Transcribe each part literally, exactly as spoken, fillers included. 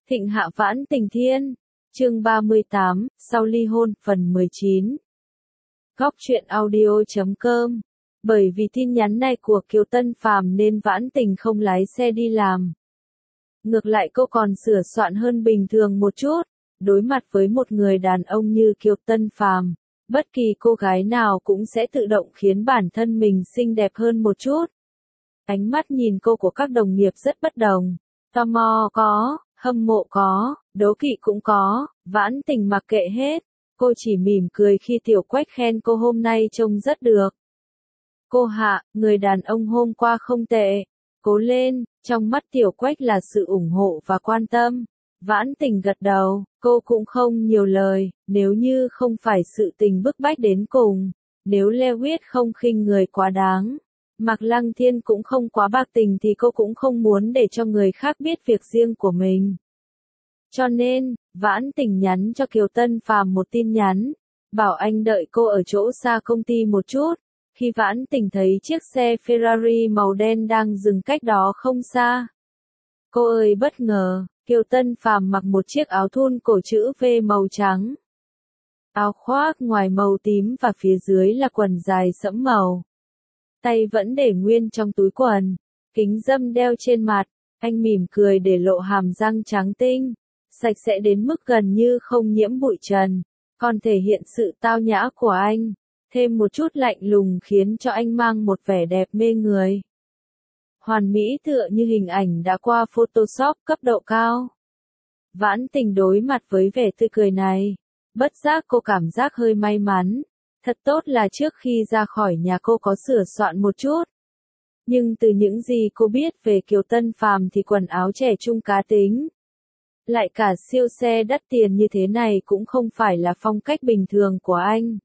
Thịnh Hạ Vãn Tình Thiên, chương ba mươi tám, sau ly hôn, phần mười chín. Góc truyện audio chấm com. Bởi vì tin nhắn này của Kiều Tân Phàm nên Vãn Tình không lái xe đi làm. Ngược lại cô còn sửa soạn hơn bình thường một chút. Đối mặt với một người đàn ông như Kiều Tân Phàm, bất kỳ cô gái nào cũng sẽ tự động khiến bản thân mình xinh đẹp hơn một chút. Ánh mắt nhìn cô của các đồng nghiệp rất bất đồng. Tò mò có, hâm mộ có, đố kỵ cũng có, Vãn Tình mặc kệ hết. Cô chỉ mỉm cười khi Tiểu Quách khen cô hôm nay trông rất được. Cô Hạ, người đàn ông hôm qua không tệ. Cố lên, trong mắt Tiểu Quách là sự ủng hộ và quan tâm. Vãn Tình gật đầu, cô cũng không nhiều lời, nếu như không phải sự tình bức bách đến cùng, nếu Lewis không khinh người quá đáng, Mạc Lăng Thiên cũng không quá bạc tình thì cô cũng không muốn để cho người khác biết việc riêng của mình. Cho nên, Vãn Tình nhắn cho Kiều Tân Phàm một tin nhắn, bảo anh đợi cô ở chỗ xa công ty một chút. Khi Vãn Tình thấy chiếc xe Ferrari màu đen đang dừng cách đó không xa, cô ơi bất ngờ, Kiều Tân Phàm mặc một chiếc áo thun cổ chữ V màu trắng. Áo khoác ngoài màu tím và phía dưới là quần dài sẫm màu. Tay vẫn để nguyên trong túi quần, kính râm đeo trên mặt, anh mỉm cười để lộ hàm răng trắng tinh, sạch sẽ đến mức gần như không nhiễm bụi trần, còn thể hiện sự tao nhã của anh, thêm một chút lạnh lùng khiến cho anh mang một vẻ đẹp mê người. Hoàn mỹ tựa như hình ảnh đã qua Photoshop cấp độ cao. Vãn Tình đối mặt với vẻ tươi cười này, bất giác cô cảm giác hơi may mắn. Thật tốt là trước khi ra khỏi nhà cô có sửa soạn một chút. Nhưng từ những gì cô biết về Kiều Tân Phàm thì quần áo trẻ trung cá tính, lại cả siêu xe đắt tiền như thế này cũng không phải là phong cách bình thường của anh.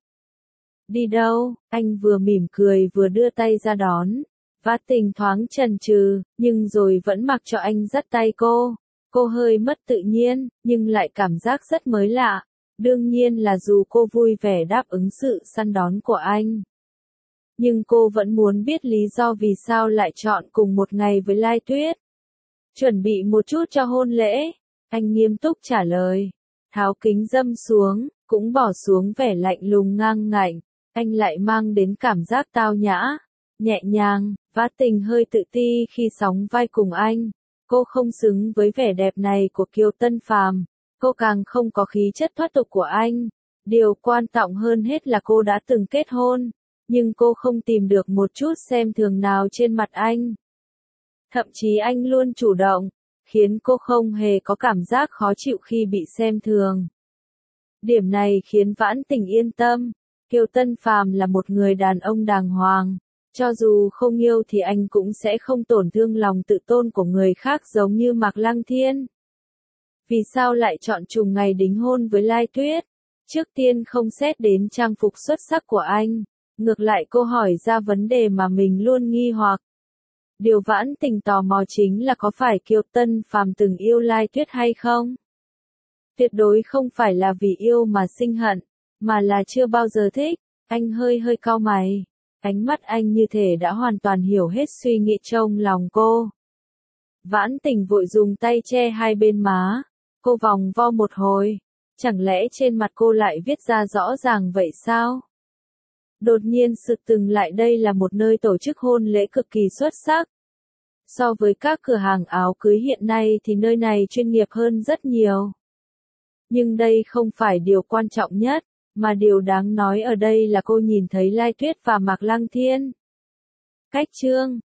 Đi đâu? Anh vừa mỉm cười vừa đưa tay ra đón. Vãn Tình thoáng chần chừ, nhưng rồi vẫn mặc cho anh dắt tay cô. Cô hơi mất tự nhiên, nhưng lại cảm giác rất mới lạ. Đương nhiên là dù cô vui vẻ đáp ứng sự săn đón của anh, nhưng cô vẫn muốn biết lý do vì sao lại chọn cùng một ngày với Lai Tuyết. Chuẩn bị một chút cho hôn lễ, anh nghiêm túc trả lời. Tháo kính râm xuống, cũng bỏ xuống vẻ lạnh lùng ngang ngạnh, anh lại mang đến cảm giác tao nhã, nhẹ nhàng. Vãn Tình hơi tự ti khi sóng vai cùng anh. Cô không xứng với vẻ đẹp này của Kiều Tân Phàm. Cô càng không có khí chất thoát tục của anh. Điều quan trọng hơn hết là cô đã từng kết hôn, nhưng cô không tìm được một chút xem thường nào trên mặt anh. Thậm chí anh luôn chủ động, khiến cô không hề có cảm giác khó chịu khi bị xem thường. Điểm này khiến Vãn Tình yên tâm. Kiều Tân Phàm là một người đàn ông đàng hoàng. Cho dù không yêu thì anh cũng sẽ không tổn thương lòng tự tôn của người khác giống như Mạc Lăng Thiên. Vì sao lại chọn trùng ngày đính hôn với Lai Tuyết? Trước tiên không xét đến trang phục xuất sắc của anh, ngược lại cô hỏi ra vấn đề mà mình luôn nghi hoặc. Điều Vãn Tình tò mò chính là có phải Kiều Tân Phàm từng yêu Lai Tuyết hay không? Tuyệt đối không phải là vì yêu mà sinh hận, mà là chưa bao giờ thích. Anh hơi hơi cau mày. Ánh mắt anh như thể đã hoàn toàn hiểu hết suy nghĩ trong lòng cô. Vãn Tình vội dùng tay che hai bên má. Cô vòng vo một hồi. Chẳng lẽ trên mặt cô lại viết ra rõ ràng vậy sao? Đột nhiên sực từng lại đây là một nơi tổ chức hôn lễ cực kỳ xuất sắc. So với các cửa hàng áo cưới hiện nay thì nơi này chuyên nghiệp hơn rất nhiều. Nhưng đây không phải điều quan trọng nhất. Mà điều đáng nói ở đây là cô nhìn thấy Lai Tuyết và Mạc Lăng Thiên. Cách chương,